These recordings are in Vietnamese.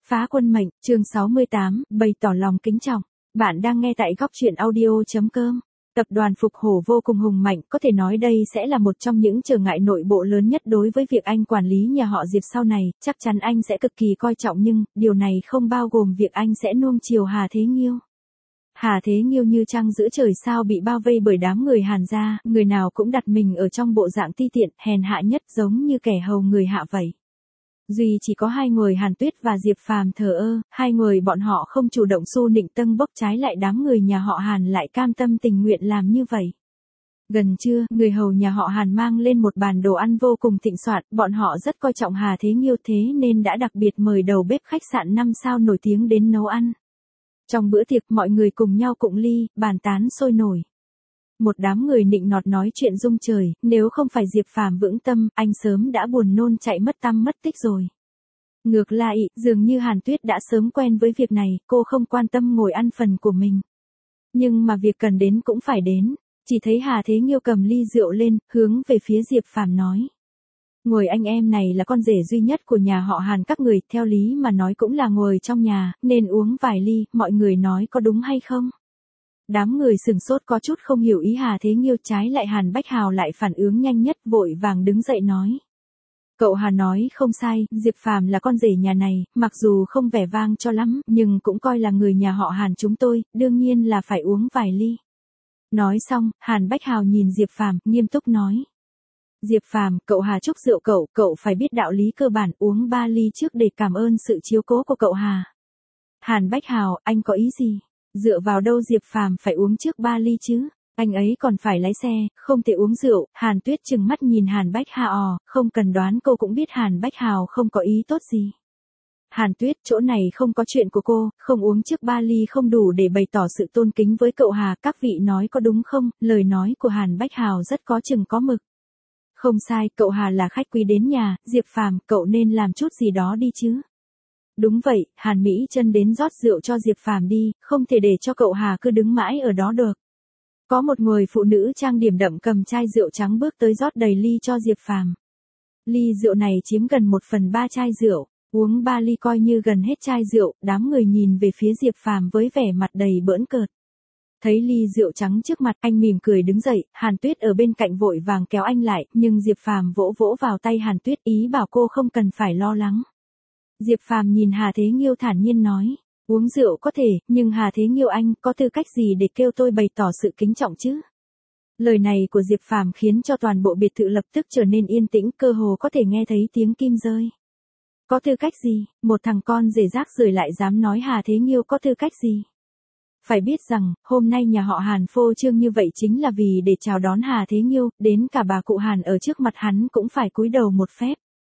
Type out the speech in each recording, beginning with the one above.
Phá quân mệnh, chương 68, bày tỏ lòng kính trọng. Bạn đang nghe tại góc truyện audio.com. Tập đoàn Phục Hổ vô cùng hùng mạnh, có thể nói đây sẽ là một trong những trở ngại nội bộ lớn nhất đối với việc anh quản lý nhà họ Diệp sau này, chắc chắn anh sẽ cực kỳ coi trọng nhưng, điều này không bao gồm việc anh sẽ nuông chiều Hà Thế Nghiêu. Hà Thế Nghiêu như trăng giữa trời sao bị bao vây bởi đám người Hàn gia, người nào cũng đặt mình ở trong bộ dạng ti tiện, hèn hạ nhất giống như kẻ hầu người hạ vậy. Duy chỉ có hai người Hàn Tuyết và Diệp Phàm thờ ơ, hai người bọn họ không chủ động xu nịnh tâng bốc, trái lại đám người nhà họ Hàn lại cam tâm tình nguyện làm như vậy. Gần trưa, người hầu nhà họ Hàn mang lên một bàn đồ ăn vô cùng thịnh soạn, bọn họ rất coi trọng Hà Thế Nghiêu thế nên đã đặc biệt mời đầu bếp khách sạn 5 sao nổi tiếng đến nấu ăn. Trong bữa tiệc mọi người cùng nhau cụng ly, bàn tán sôi nổi. Một đám người nịnh nọt nói chuyện rung trời, nếu không phải Diệp Phàm vững tâm, anh sớm đã buồn nôn chạy mất tăm mất tích rồi. Ngược lại, dường như Hàn Tuyết đã sớm quen với việc này, cô không quan tâm ngồi ăn phần của mình. Nhưng mà việc cần đến cũng phải đến, chỉ thấy Hà Thế Nghiêu cầm ly rượu lên, hướng về phía Diệp Phàm nói. Ngồi anh em này là con rể duy nhất của nhà họ Hàn các người, theo lý mà nói cũng là ngồi trong nhà, nên uống vài ly, mọi người nói có đúng hay không? Đám người sừng sốt có chút không hiểu ý Hà Thế Nghiêu, trái lại Hàn Bách Hào lại phản ứng nhanh nhất, vội vàng đứng dậy nói. Cậu Hà nói không sai, Diệp Phàm là con rể nhà này, mặc dù không vẻ vang cho lắm, nhưng cũng coi là người nhà họ Hàn chúng tôi, đương nhiên là phải uống vài ly. Nói xong, Hàn Bách Hào nhìn Diệp Phàm, nghiêm túc nói. Diệp Phàm, cậu Hà chúc rượu cậu phải biết đạo lý cơ bản, uống 3 ly trước để cảm ơn sự chiếu cố của cậu Hà. Hàn Bách Hào, anh có ý gì? Dựa vào đâu Diệp Phàm phải uống trước 3 ly chứ? Anh ấy còn phải lái xe, không thể uống rượu. Hàn Tuyết trừng mắt nhìn Hàn Bách Hào, không cần đoán cô cũng biết Hàn Bách Hào không có ý tốt gì. Hàn Tuyết, chỗ này không có chuyện của cô, không uống trước 3 ly không đủ để bày tỏ sự tôn kính với cậu Hà, các vị nói có đúng không? Lời nói của Hàn Bách Hào rất có chừng có mực. Không sai, cậu Hà là khách quý đến nhà, Diệp Phàm, cậu nên làm chút gì đó đi chứ. Đúng vậy, Hàn Mỹ Chân đến rót rượu cho Diệp Phàm đi, không thể để cho cậu Hà cứ đứng mãi ở đó được. Có một người phụ nữ trang điểm đậm cầm chai rượu trắng bước tới rót đầy ly cho Diệp Phàm. Ly rượu này chiếm gần 1/3 chai rượu, uống 3 ly coi như gần hết chai rượu, đám người nhìn về phía Diệp Phàm với vẻ mặt đầy bỡn cợt. Thấy ly rượu trắng trước mặt, anh mỉm cười đứng dậy, Hàn Tuyết ở bên cạnh vội vàng kéo anh lại, nhưng Diệp Phàm vỗ vỗ vào tay Hàn Tuyết, ý bảo cô không cần phải lo lắng. Diệp Phàm nhìn Hà Thế Nghiêu thản nhiên nói, uống rượu có thể, nhưng Hà Thế Nghiêu anh có tư cách gì để kêu tôi bày tỏ sự kính trọng chứ? Lời này của Diệp Phàm khiến cho toàn bộ biệt thự lập tức trở nên yên tĩnh, cơ hồ có thể nghe thấy tiếng kim rơi. Có tư cách gì? Một thằng con rể rác rưởi lại dám nói Hà Thế Nghiêu có tư cách gì? Phải biết rằng, hôm nay nhà họ Hàn phô trương như vậy chính là vì để chào đón Hà Thế Nghiêu, đến cả bà cụ Hàn ở trước mặt hắn cũng phải cúi đầu một phép.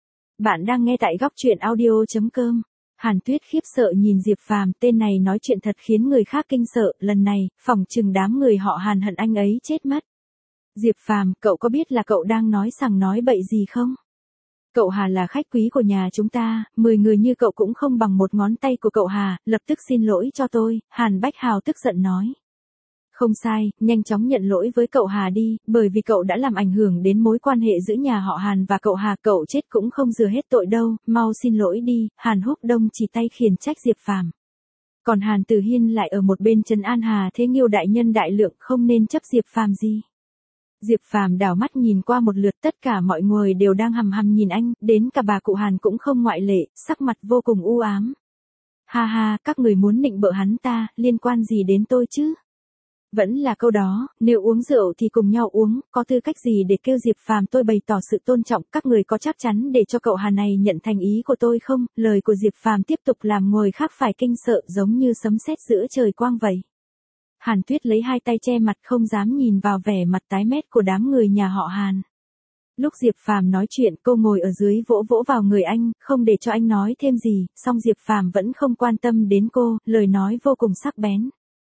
Bạn đang nghe tại góc truyện audio.com. Hàn Tuyết khiếp sợ nhìn Diệp Phàm, tên này nói chuyện thật khiến người khác kinh sợ, lần này, phỏng chừng đám người họ Hàn hận anh ấy chết mất. Diệp Phàm, cậu có biết là cậu đang nói sằng nói bậy gì không? Cậu Hà là khách quý của nhà chúng ta, 10 người như cậu cũng không bằng một ngón tay của cậu Hà, lập tức xin lỗi cho tôi, Hàn Bách Hào tức giận nói. Không sai, nhanh chóng nhận lỗi với cậu Hà đi, bởi vì cậu đã làm ảnh hưởng đến mối quan hệ giữa nhà họ Hàn và cậu Hà, cậu chết cũng không rửa hết tội đâu, mau xin lỗi đi, Hàn Húc Đông chỉ tay khiển trách Diệp Phàm. Còn Hàn Tử Hiên lại ở một bên trấn an Hà Thế Nghiêu đại nhân đại lượng, không nên chấp Diệp Phàm gì. Diệp Phàm đảo mắt nhìn qua một lượt, tất cả mọi người đều đang hằm hằm nhìn anh, đến cả bà cụ Hàn cũng không ngoại lệ, sắc mặt vô cùng u ám. Ha ha, các người muốn nịnh bợ hắn ta, liên quan gì đến tôi chứ? Vẫn là câu đó, nếu uống rượu thì cùng nhau uống, có tư cách gì để kêu Diệp Phàm tôi bày tỏ sự tôn trọng, các người có chắc chắn để cho cậu Hà này nhận thành ý của tôi không? Lời của Diệp Phàm tiếp tục làm người khác phải kinh sợ, giống như sấm sét giữa trời quang vậy. Hàn Tuyết lấy hai tay che mặt không dám nhìn vào vẻ mặt tái mét của đám người nhà họ Hàn. Lúc Diệp Phàm nói chuyện, cô ngồi ở dưới vỗ vỗ vào người anh, không để cho anh nói thêm gì, song Diệp Phàm vẫn không quan tâm đến cô, lời nói vô cùng sắc bén.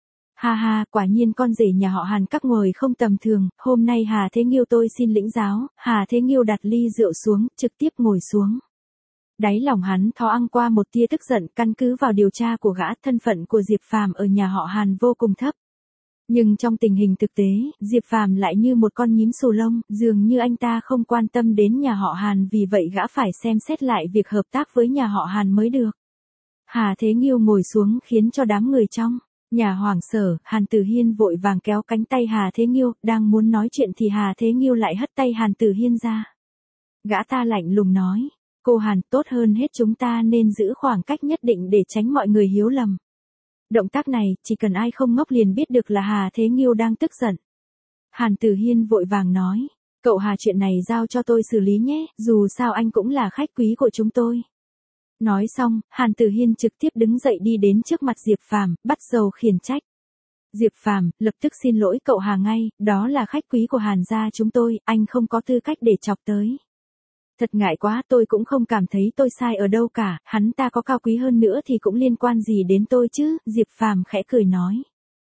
Ha ha, quả nhiên con rể nhà họ Hàn các người không tầm thường, hôm nay Hà Thế Nghiêu tôi xin lĩnh giáo. Hà Thế Nghiêu đặt ly rượu xuống, trực tiếp ngồi xuống. Đáy lòng hắn thó ăn qua một tia tức giận, căn cứ vào điều tra của gã, thân phận của Diệp Phàm ở nhà họ Hàn vô cùng thấp. Nhưng trong tình hình thực tế, Diệp Phàm lại như một con nhím xù lông, dường như anh ta không quan tâm đến nhà họ Hàn, vì vậy gã phải xem xét lại việc hợp tác với nhà họ Hàn mới được. Hà Thế Nghiêu ngồi xuống khiến cho đám người trong nhà hoảng sở, Hàn Tử Hiên vội vàng kéo cánh tay Hà Thế Nghiêu, đang muốn nói chuyện thì Hà Thế Nghiêu lại hất tay Hàn Tử Hiên ra. Gã ta lạnh lùng nói, cô Hàn, tốt hơn hết chúng ta nên giữ khoảng cách nhất định để tránh mọi người hiểu lầm. Động tác này, chỉ cần ai không ngốc liền biết được là Hà Thế Nghiêu đang tức giận. Hàn Tử Hiên vội vàng nói, cậu Hà, chuyện này giao cho tôi xử lý nhé, dù sao anh cũng là khách quý của chúng tôi. Nói xong, Hàn Tử Hiên trực tiếp đứng dậy đi đến trước mặt Diệp Phàm, bắt đầu khiển trách. Diệp Phàm, lập tức xin lỗi cậu Hà ngay, đó là khách quý của Hàn gia chúng tôi, anh không có tư cách để chọc tới. Thật ngại quá, tôi cũng không cảm thấy tôi sai ở đâu cả, hắn ta có cao quý hơn nữa thì cũng liên quan gì đến tôi chứ, Diệp Phàm khẽ cười nói.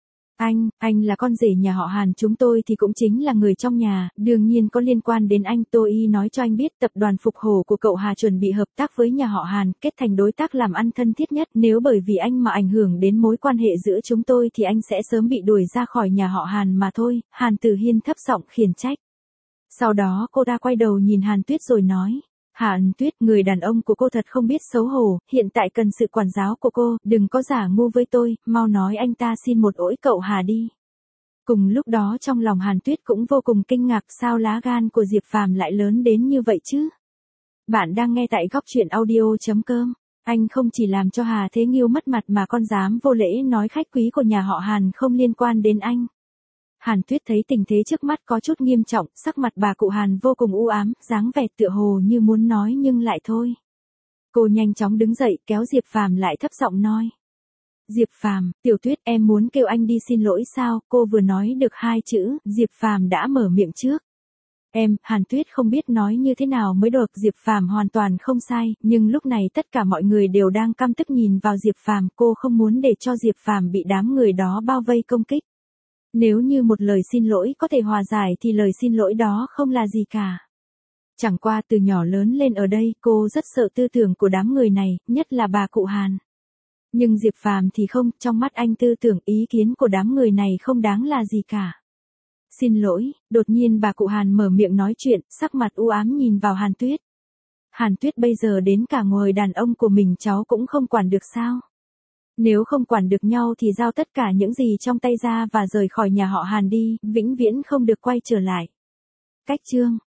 Anh là con rể nhà họ Hàn chúng tôi thì cũng chính là người trong nhà, đương nhiên có liên quan đến anh. Tôi nói cho anh biết tập đoàn Phục Hổ của cậu Hà chuẩn bị hợp tác với nhà họ Hàn, kết thành đối tác làm ăn thân thiết nhất. Nếu bởi vì anh mà ảnh hưởng đến mối quan hệ giữa chúng tôi thì anh sẽ sớm bị đuổi ra khỏi nhà họ Hàn mà thôi, Hàn Tử Hiên thấp giọng khiển trách. Sau đó cô ta quay đầu nhìn Hàn Tuyết rồi nói. Hàn Tuyết, người đàn ông của cô thật không biết xấu hổ, hiện tại cần sự quản giáo của cô, đừng có giả ngu với tôi, mau nói anh ta xin một ỗi cậu Hà đi. Cùng lúc đó trong lòng Hàn Tuyết cũng vô cùng kinh ngạc, sao lá gan của Diệp Phàm lại lớn đến như vậy chứ? Bạn đang nghe tại góc truyện audio.com. Anh không chỉ làm cho Hà Thế Nghiêu mất mặt mà còn dám vô lễ nói khách quý của nhà họ Hàn không liên quan đến anh. Hàn Tuyết thấy tình thế trước mắt có chút nghiêm trọng, sắc mặt bà cụ Hàn vô cùng u ám, dáng vẻ tựa hồ như muốn nói nhưng lại thôi. Cô nhanh chóng đứng dậy, kéo Diệp Phàm lại thấp giọng nói. Diệp Phàm, Tiểu Tuyết, em muốn kêu anh đi xin lỗi sao? Cô vừa nói được 2 chữ, Diệp Phàm đã mở miệng trước. Hàn Tuyết không biết nói như thế nào mới được, Diệp Phàm hoàn toàn không sai, nhưng lúc này tất cả mọi người đều đang căm tức nhìn vào Diệp Phàm, cô không muốn để cho Diệp Phàm bị đám người đó bao vây công kích. Nếu như một lời xin lỗi có thể hòa giải thì lời xin lỗi đó không là gì cả. Chẳng qua từ nhỏ lớn lên ở đây, cô rất sợ tư tưởng của đám người này, nhất là bà cụ Hàn. Nhưng Diệp Phàm thì không, trong mắt anh tư tưởng ý kiến của đám người này không đáng là gì cả. Xin lỗi, đột nhiên bà cụ Hàn mở miệng nói chuyện, sắc mặt u ám nhìn vào Hàn Tuyết. Hàn Tuyết, bây giờ đến cả người đàn ông của mình cháu cũng không quản được sao? Nếu không quản được nhau thì giao tất cả những gì trong tay ra và rời khỏi nhà họ Hàn đi, vĩnh viễn không được quay trở lại. Cách chương